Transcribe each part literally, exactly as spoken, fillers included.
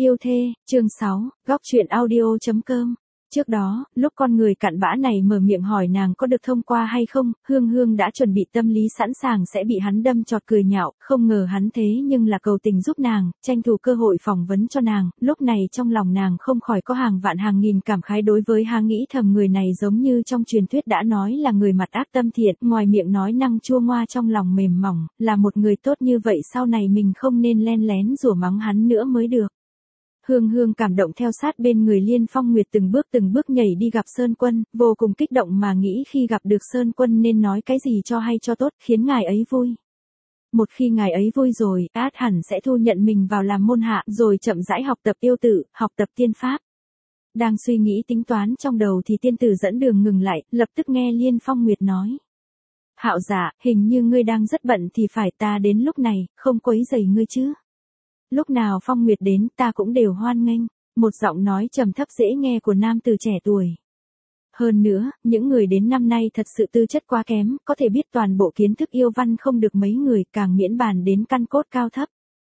Yêu thê, chương sáu, góc truyện audio.com. Trước đó, lúc con người cặn bã này mở miệng hỏi nàng có được thông qua hay không, Hương Hương đã chuẩn bị tâm lý sẵn sàng sẽ bị hắn đâm chọt cười nhạo, không ngờ hắn thế nhưng là cầu tình giúp nàng, tranh thủ cơ hội phỏng vấn cho nàng, lúc này trong lòng nàng không khỏi có hàng vạn hàng nghìn cảm khái đối với hắn, nghĩ thầm người này giống như trong truyền thuyết đã nói là người mặt ác tâm thiện, ngoài miệng nói năng chua ngoa trong lòng mềm mỏng, là một người tốt như vậy sau này mình không nên len lén rủa mắng hắn nữa mới được. Hương Hương cảm động theo sát bên người Liên Phong Nguyệt từng bước từng bước nhảy đi gặp Sơn Quân, vô cùng kích động mà nghĩ khi gặp được Sơn Quân nên nói cái gì cho hay cho tốt, khiến ngài ấy vui. Một khi ngài ấy vui rồi, át hẳn sẽ thu nhận mình vào làm môn hạ, rồi chậm rãi học tập yêu tử, học tập tiên pháp. Đang suy nghĩ tính toán trong đầu thì tiên tử dẫn đường ngừng lại, lập tức nghe Liên Phong Nguyệt nói. Hạo giả, hình như ngươi đang rất bận thì phải, ta đến lúc này, không quấy rầy ngươi chứ. Lúc nào Phong Nguyệt đến ta cũng đều hoan nghênh, một giọng nói trầm thấp dễ nghe của nam tử trẻ tuổi. Hơn nữa, những người đến năm nay thật sự tư chất quá kém, có thể biết toàn bộ kiến thức yêu văn không được mấy người, càng miễn bàn đến căn cốt cao thấp.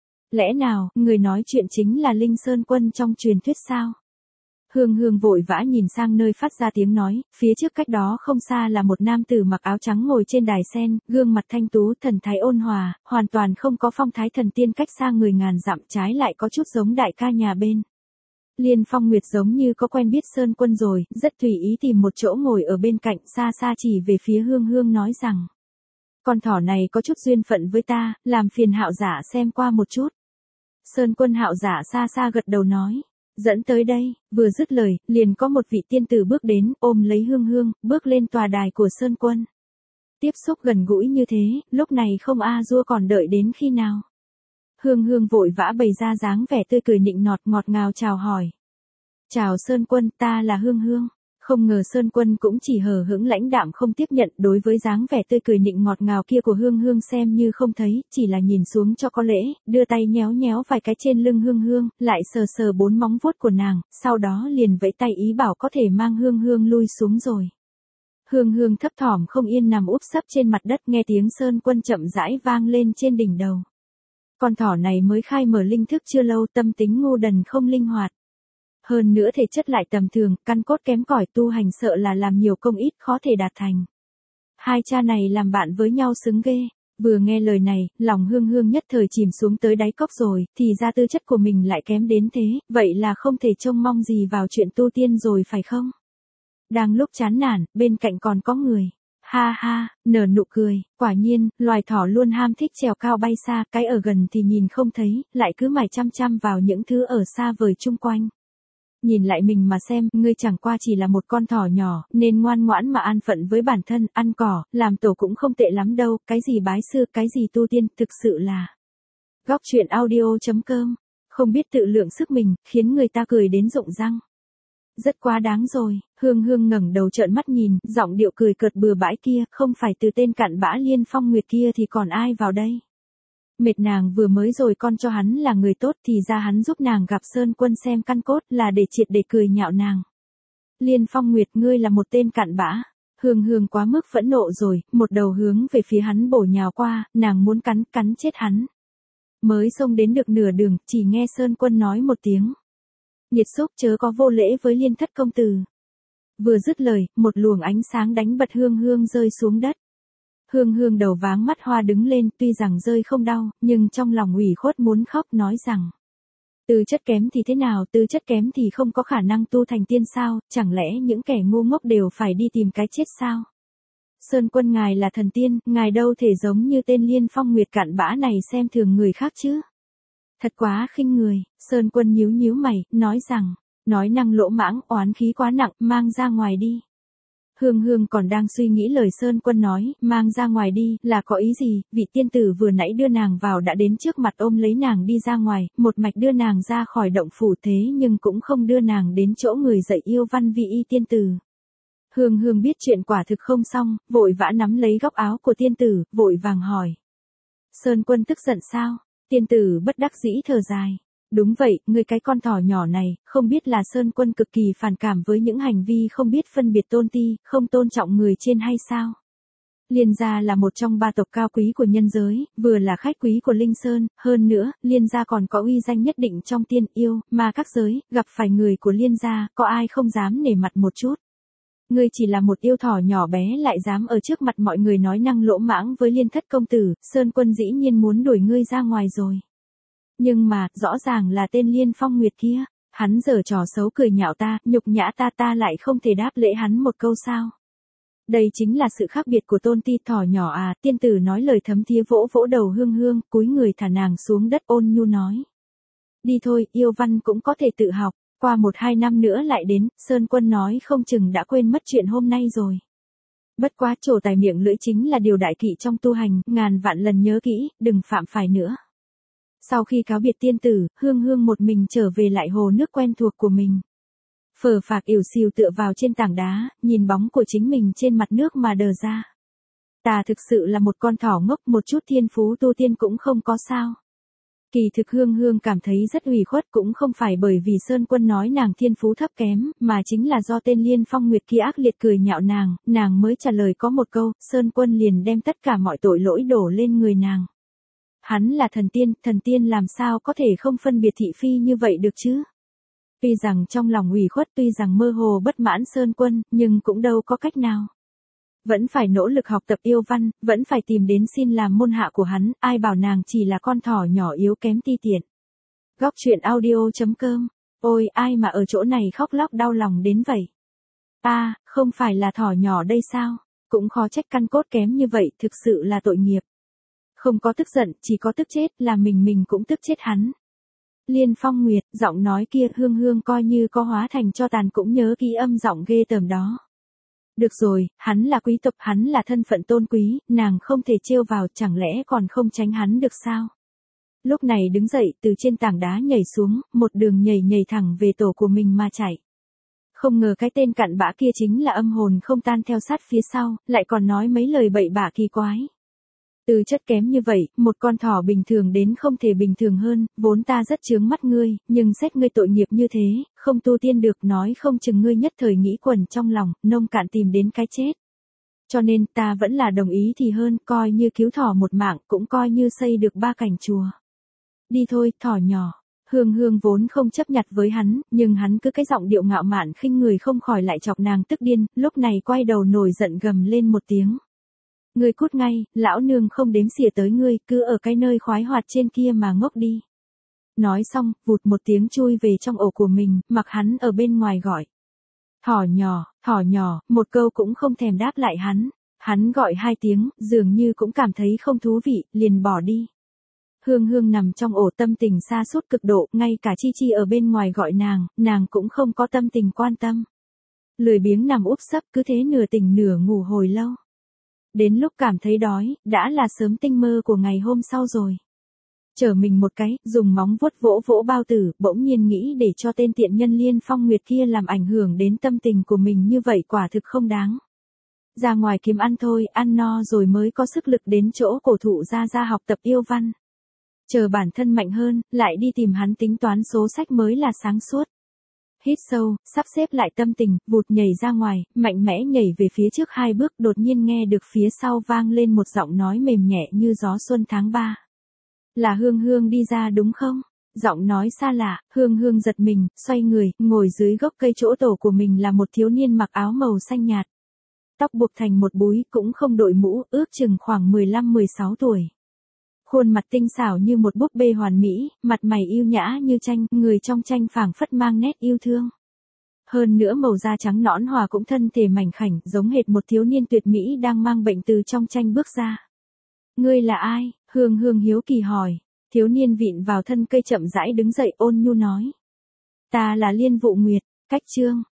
Lẽ nào, người nói chuyện chính là Linh Sơn Quân trong truyền thuyết sao? Hương Hương vội vã nhìn sang nơi phát ra tiếng nói, phía trước cách đó không xa là một nam tử mặc áo trắng ngồi trên đài sen, gương mặt thanh tú, thần thái ôn hòa, hoàn toàn không có phong thái thần tiên cách xa người ngàn dặm, trái lại có chút giống đại ca nhà bên. Liên Phong Nguyệt giống như có quen biết Sơn Quân rồi, rất tùy ý tìm một chỗ ngồi ở bên cạnh, xa xa chỉ về phía Hương Hương nói rằng. Con thỏ này có chút duyên phận với ta, làm phiền Hạo giả xem qua một chút. Sơn Quân Hạo giả xa xa gật đầu nói. Dẫn tới đây, vừa dứt lời, liền có một vị tiên tử bước đến, ôm lấy Hương Hương, bước lên tòa đài của Sơn Quân. Tiếp xúc gần gũi như thế, lúc này không a dua còn đợi đến khi nào. Hương Hương vội vã bày ra dáng vẻ tươi cười nịnh nọt ngọt ngào chào hỏi. Chào Sơn Quân, ta là Hương Hương. Không ngờ Sơn Quân cũng chỉ hờ hững lãnh đạm không tiếp nhận, đối với dáng vẻ tươi cười nịnh ngọt ngào kia của Hương Hương xem như không thấy, chỉ là nhìn xuống cho có lễ, đưa tay nhéo nhéo vài cái trên lưng Hương Hương, lại sờ sờ bốn móng vuốt của nàng, sau đó liền vẫy tay ý bảo có thể mang Hương Hương lui xuống rồi. Hương Hương thấp thỏm không yên nằm úp sấp trên mặt đất, nghe tiếng Sơn Quân chậm rãi vang lên trên đỉnh đầu. Con thỏ này mới khai mở linh thức chưa lâu, tâm tính ngu đần không linh hoạt. Hơn nữa thể chất lại tầm thường, căn cốt kém cỏi, tu hành sợ là làm nhiều công ít khó thể đạt thành. Hai cha này làm bạn với nhau xứng ghê. Vừa nghe lời này, lòng Hương Hương nhất thời chìm xuống tới đáy cốc rồi, thì ra tư chất của mình lại kém đến thế, vậy là không thể trông mong gì vào chuyện tu tiên rồi phải không? Đang lúc chán nản, bên cạnh còn có người. Ha ha, nở nụ cười, quả nhiên, loài thỏ luôn ham thích trèo cao bay xa, cái ở gần thì nhìn không thấy, lại cứ mải chăm chăm vào những thứ ở xa vời chung quanh. Nhìn lại mình mà xem, ngươi chẳng qua chỉ là một con thỏ nhỏ, nên ngoan ngoãn mà an phận với bản thân, ăn cỏ, làm tổ cũng không tệ lắm đâu, cái gì bái sư, cái gì tu tiên, thực sự là. Góc truyện audio.com, không biết tự lượng sức mình, khiến người ta cười đến rụng răng. Rất quá đáng rồi, Hương Hương ngẩng đầu trợn mắt nhìn, giọng điệu cười cợt bừa bãi kia, không phải từ tên cặn bã Liên Phong Nguyệt kia thì còn ai vào đây. Mệt nàng vừa mới rồi con cho hắn là người tốt thì ra hắn giúp nàng gặp Sơn Quân xem căn cốt là để triệt để cười nhạo nàng. Liên Phong Nguyệt, ngươi là một tên cặn bã. Hương Hương quá mức phẫn nộ rồi, một đầu hướng về phía hắn bổ nhào qua, nàng muốn cắn, cắn chết hắn. Mới xông đến được nửa đường, chỉ nghe Sơn Quân nói một tiếng. Nhiệt xúc, chớ có vô lễ với Liên thất công tử. Vừa dứt lời, một luồng ánh sáng đánh bật Hương Hương rơi xuống đất. Hương Hương đầu váng mắt hoa đứng lên, tuy rằng rơi không đau, nhưng trong lòng ủy khuất muốn khóc, nói rằng. Tư chất kém thì thế nào, tư chất kém thì không có khả năng tu thành tiên sao, chẳng lẽ những kẻ ngu ngốc đều phải đi tìm cái chết sao? Sơn Quân ngài là thần tiên, ngài đâu thể giống như tên Liên Phong Nguyệt cặn bã này xem thường người khác chứ? Thật quá khinh người, Sơn Quân nhíu nhíu mày, nói rằng, nói năng lỗ mãng, oán khí quá nặng, mang ra ngoài đi. Hương Hương còn đang suy nghĩ lời Sơn Quân nói, mang ra ngoài đi, là có ý gì, vị tiên tử vừa nãy đưa nàng vào đã đến trước mặt ôm lấy nàng đi ra ngoài, một mạch đưa nàng ra khỏi động phủ thế nhưng cũng không đưa nàng đến chỗ người dạy yêu văn vi y tiên tử. Hương Hương biết chuyện quả thực không xong, vội vã nắm lấy góc áo của tiên tử, vội vàng hỏi. Sơn Quân tức giận sao? Tiên tử bất đắc dĩ thở dài. Đúng vậy, ngươi cái con thỏ nhỏ này, không biết là Sơn Quân cực kỳ phản cảm với những hành vi không biết phân biệt tôn ti, không tôn trọng người trên hay sao? Liên gia là một trong ba tộc cao quý của nhân giới, vừa là khách quý của Linh Sơn, hơn nữa, Liên gia còn có uy danh nhất định trong tiên yêu, mà các giới, gặp phải người của Liên gia, có ai không dám nể mặt một chút. Ngươi chỉ là một yêu thỏ nhỏ bé lại dám ở trước mặt mọi người nói năng lỗ mãng với Liên thất công tử, Sơn Quân dĩ nhiên muốn đuổi ngươi ra ngoài rồi. Nhưng mà, rõ ràng là tên Liên Phong Nguyệt kia, hắn giở trò xấu cười nhạo ta, nhục nhã ta ta lại không thể đáp lễ hắn một câu sao. Đây chính là sự khác biệt của tôn ti thỏ nhỏ à, tiên tử nói lời thấm thía vỗ vỗ đầu Hương Hương, cúi người thả nàng xuống đất ôn nhu nói. Đi thôi, yêu văn cũng có thể tự học, qua một hai năm nữa lại đến, Sơn Quân nói không chừng đã quên mất chuyện hôm nay rồi. Bất quá trổ tài miệng lưỡi chính là điều đại kỵ trong tu hành, ngàn vạn lần nhớ kỹ, đừng phạm phải nữa. Sau khi cáo biệt tiên tử, Hương Hương một mình trở về lại hồ nước quen thuộc của mình. Phờ phạc ỉu xìu tựa vào trên tảng đá, nhìn bóng của chính mình trên mặt nước mà đờ ra. Ta thực sự là một con thỏ ngốc, một chút thiên phú tu tiên cũng không có sao. Kỳ thực Hương Hương cảm thấy rất ủy khuất, cũng không phải bởi vì Sơn Quân nói nàng thiên phú thấp kém, mà chính là do tên Liên Phong Nguyệt kia ác liệt cười nhạo nàng, nàng mới trả lời có một câu, Sơn Quân liền đem tất cả mọi tội lỗi đổ lên người nàng. Hắn là thần tiên, thần tiên làm sao có thể không phân biệt thị phi như vậy được chứ? Tuy rằng trong lòng ủy khuất, tuy rằng mơ hồ bất mãn Sơn Quân, nhưng cũng đâu có cách nào. Vẫn phải nỗ lực học tập yêu văn, vẫn phải tìm đến xin làm môn hạ của hắn, ai bảo nàng chỉ là con thỏ nhỏ yếu kém ti tiện. Góc truyện audio chấm com. Ôi, ai mà ở chỗ này khóc lóc đau lòng đến vậy? Ta, à, không phải là thỏ nhỏ đây sao? Cũng khó trách căn cốt kém như vậy, thực sự là tội nghiệp. Không có tức giận, chỉ có tức chết, là mình mình cũng tức chết hắn. Liên Phong Nguyệt, giọng nói kia Hương Hương coi như có hóa thành cho tàn cũng nhớ ký âm giọng ghê tởm đó. Được rồi, hắn là quý tộc, hắn là thân phận tôn quý, nàng không thể trêu vào, chẳng lẽ còn không tránh hắn được sao? Lúc này đứng dậy, từ trên tảng đá nhảy xuống, một đường nhảy nhảy thẳng về tổ của mình mà chạy. Không ngờ cái tên cặn bã kia chính là âm hồn không tan theo sát phía sau, lại còn nói mấy lời bậy bạ kỳ quái. Từ chất kém như vậy, một con thỏ bình thường đến không thể bình thường hơn, vốn ta rất chướng mắt ngươi, nhưng xét ngươi tội nghiệp như thế, không tu tiên được, nói không chừng ngươi nhất thời nghĩ quẩn trong lòng, nông cạn tìm đến cái chết. Cho nên ta vẫn là đồng ý thì hơn, coi như cứu thỏ một mạng, cũng coi như xây được ba cảnh chùa. Đi thôi, thỏ nhỏ. Hương Hương vốn không chấp nhặt với hắn, nhưng hắn cứ cái giọng điệu ngạo mạn khinh người không khỏi lại chọc nàng tức điên, lúc này quay đầu nổi giận gầm lên một tiếng. Ngươi cút ngay, lão nương không đếm xỉa tới ngươi, cứ ở cái nơi khoái hoạt trên kia mà ngốc đi. Nói xong, vụt một tiếng chui về trong ổ của mình, mặc hắn ở bên ngoài gọi. Thỏ nhỏ, thỏ nhỏ, một câu cũng không thèm đáp lại hắn. Hắn gọi hai tiếng, dường như cũng cảm thấy không thú vị, liền bỏ đi. Hương Hương nằm trong ổ tâm tình sa sút cực độ, ngay cả Chi Chi ở bên ngoài gọi nàng, nàng cũng không có tâm tình quan tâm. Lười biếng nằm úp sấp cứ thế nửa tỉnh nửa ngủ hồi lâu. Đến lúc cảm thấy đói, đã là sớm tinh mơ của ngày hôm sau rồi. Chở mình một cái, dùng móng vuốt vỗ vỗ bao tử, bỗng nhiên nghĩ để cho tên tiện nhân Liên Phong Nguyệt kia làm ảnh hưởng đến tâm tình của mình như vậy quả thực không đáng. Ra ngoài kiếm ăn thôi, ăn no rồi mới có sức lực đến chỗ cổ thụ ra ra học tập yêu văn. Chờ bản thân mạnh hơn, lại đi tìm hắn tính toán số sách mới là sáng suốt. Hít sâu, sắp xếp lại tâm tình, vụt nhảy ra ngoài, mạnh mẽ nhảy về phía trước hai bước, đột nhiên nghe được phía sau vang lên một giọng nói mềm nhẹ như gió xuân tháng ba. Là Hương Hương đi ra đúng không? Giọng nói xa lạ, Hương Hương giật mình, xoay người, ngồi dưới gốc cây chỗ tổ của mình là một thiếu niên mặc áo màu xanh nhạt. Tóc buộc thành một búi, cũng không đội mũ, ước chừng khoảng mười lăm mười sáu tuổi. Khuôn mặt tinh xảo như một búp bê hoàn mỹ, mặt mày yêu nhã như tranh, người trong tranh phảng phất mang nét yêu thương. Hơn nữa màu da trắng nõn hòa cũng thân thể mảnh khảnh, giống hệt một thiếu niên tuyệt mỹ đang mang bệnh từ trong tranh bước ra. Ngươi là ai? Hương Hương hiếu kỳ hỏi. Thiếu niên vịn vào thân cây chậm rãi đứng dậy ôn nhu nói. Ta là Liên Vụ Nguyệt, cách chương.